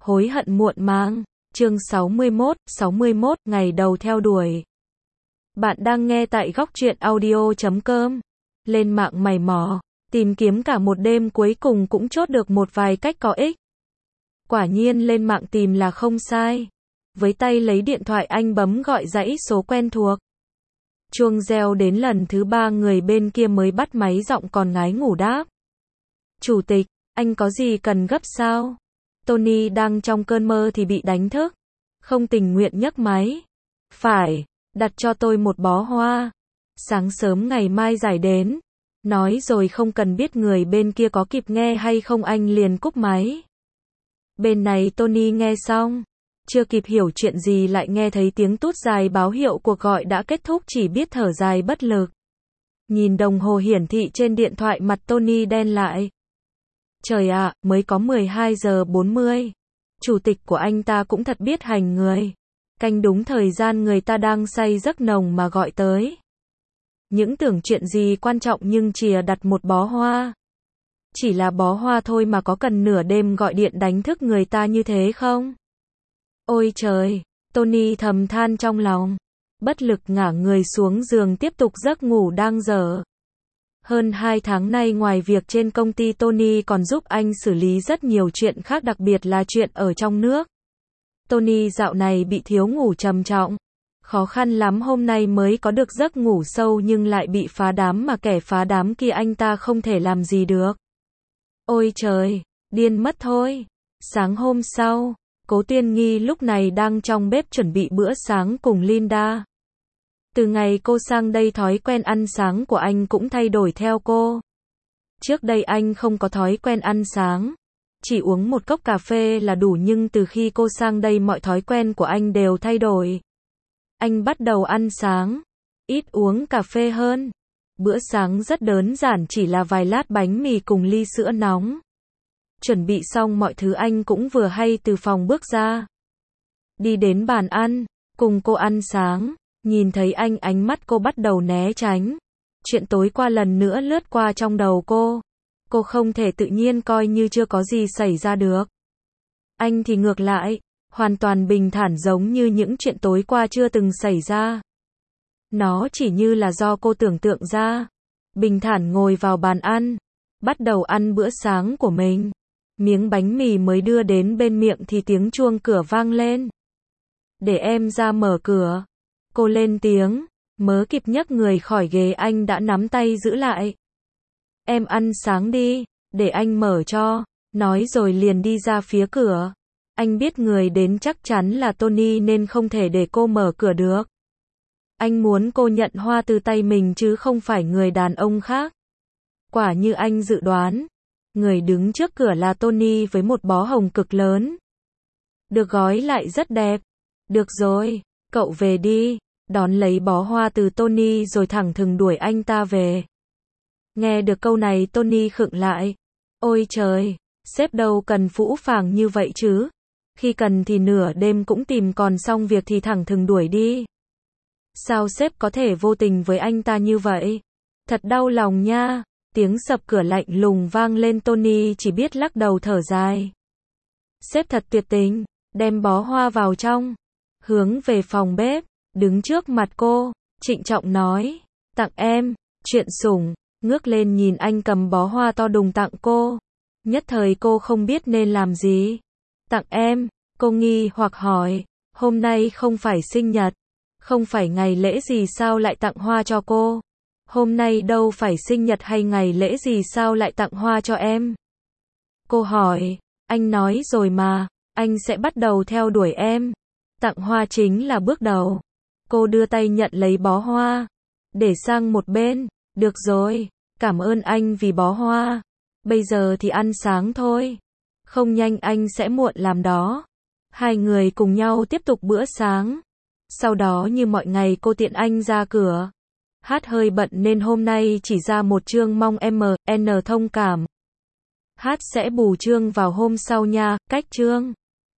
Hối hận muộn màng. Chương 61, ngày đầu theo đuổi. Bạn đang nghe tại góc truyện audio.com. Lên mạng mày mò, tìm kiếm cả một đêm cuối cùng cũng chốt được một vài cách có ích. Quả nhiên lên mạng tìm là không sai. Với tay lấy điện thoại anh bấm gọi dãy số quen thuộc. Chuông reo đến lần thứ 3 người bên kia mới bắt máy, giọng còn ngái ngủ đáp. Chủ tịch, anh có gì cần gấp sao? Tony đang trong cơn mơ thì bị đánh thức. Không tình nguyện nhấc máy. Phải, đặt cho tôi một bó hoa. Sáng sớm ngày mai giải đến. Nói rồi không cần biết người bên kia có kịp nghe hay không, anh liền cúp máy. Bên này Tony nghe xong. Chưa kịp hiểu chuyện gì lại nghe thấy tiếng tút dài báo hiệu cuộc gọi đã kết thúc, chỉ biết thở dài bất lực. Nhìn đồng hồ hiển thị trên điện thoại, mặt Tony đen lại. Trời ạ, mới có 12 giờ 40. Chủ tịch của anh ta cũng thật biết hành người. Canh đúng thời gian người ta đang say giấc nồng mà gọi tới. Những tưởng chuyện gì quan trọng nhưng chìa đặt một bó hoa. Chỉ là bó hoa thôi mà có cần nửa đêm gọi điện đánh thức người ta như thế không? Ôi trời, Tony thầm than trong lòng. Bất lực ngả người xuống giường tiếp tục giấc ngủ đang dở. Hơn 2 tháng nay ngoài việc trên công ty, Tony còn giúp anh xử lý rất nhiều chuyện khác, đặc biệt là chuyện ở trong nước. Tony dạo này bị thiếu ngủ trầm trọng. Khó khăn lắm hôm nay mới có được giấc ngủ sâu nhưng lại bị phá đám, mà kẻ phá đám kia anh ta không thể làm gì được. Ôi trời, điên mất thôi. Sáng hôm sau, Cố Tuyên Nghi lúc này đang trong bếp chuẩn bị bữa sáng cùng Linda. Từ ngày cô sang đây, thói quen ăn sáng của anh cũng thay đổi theo cô. Trước đây anh không có thói quen ăn sáng, chỉ uống một cốc cà phê là đủ, nhưng từ khi cô sang đây mọi thói quen của anh đều thay đổi. Anh bắt đầu ăn sáng, ít uống cà phê hơn. Bữa sáng rất đơn giản, chỉ là vài lát bánh mì cùng ly sữa nóng. Chuẩn bị xong mọi thứ anh cũng vừa hay từ phòng bước ra. Đi đến bàn ăn, cùng cô ăn sáng. Nhìn thấy anh, ánh mắt cô bắt đầu né tránh. Chuyện tối qua lần nữa lướt qua trong đầu cô. Cô không thể tự nhiên coi như chưa có gì xảy ra được. Anh thì ngược lại, hoàn toàn bình thản, giống như những chuyện tối qua chưa từng xảy ra. Nó chỉ như là do cô tưởng tượng ra. Bình thản ngồi vào bàn ăn, bắt đầu ăn bữa sáng của mình. Miếng bánh mì mới đưa đến bên miệng thì tiếng chuông cửa vang lên. Để em ra mở cửa. Cô lên tiếng, mớ kịp nhấc người khỏi ghế anh đã nắm tay giữ lại. Em ăn sáng đi, để anh mở cho. Nói rồi liền đi ra phía cửa. Anh biết người đến chắc chắn là Tony nên không thể để cô mở cửa được. Anh muốn cô nhận hoa từ tay mình chứ không phải người đàn ông khác. Quả như anh dự đoán, người đứng trước cửa là Tony với một bó hồng cực lớn. Được gói lại rất đẹp. Được rồi, cậu về đi. Đón lấy bó hoa từ Tony rồi thẳng thừng đuổi anh ta về. Nghe được câu này Tony khựng lại. Ôi trời, sếp đâu cần phũ phàng như vậy chứ. Khi cần thì nửa đêm cũng tìm, còn xong việc thì thẳng thừng đuổi đi. Sao sếp có thể vô tình với anh ta như vậy? Thật đau lòng nha. Tiếng sập cửa lạnh lùng vang lên, Tony chỉ biết lắc đầu thở dài. Sếp thật tuyệt tình, đem bó hoa vào trong. Hướng về phòng bếp, đứng trước mặt cô, trịnh trọng nói. Tặng em, chuyện sủng. Ngước lên nhìn anh cầm bó hoa to đùng tặng cô. Nhất thời cô không biết nên làm gì. Tặng em, cô nghi hoặc hỏi. Hôm nay không phải sinh nhật, không phải ngày lễ gì sao lại tặng hoa cho cô? Hôm nay đâu phải sinh nhật hay ngày lễ gì sao lại tặng hoa cho em? Cô hỏi, anh nói rồi mà, anh sẽ bắt đầu theo đuổi em. Tặng hoa chính là bước đầu. Cô đưa tay nhận lấy bó hoa, để sang một bên. Được rồi, cảm ơn anh vì bó hoa. Bây giờ thì ăn sáng thôi. Không nhanh anh sẽ muộn làm đó. Hai người cùng nhau tiếp tục bữa sáng. Sau đó như mọi ngày cô tiện anh ra cửa. Hát hơi bận nên hôm nay chỉ ra một chương, mong MN thông cảm. Hát sẽ bù chương vào hôm sau nha, cách chương.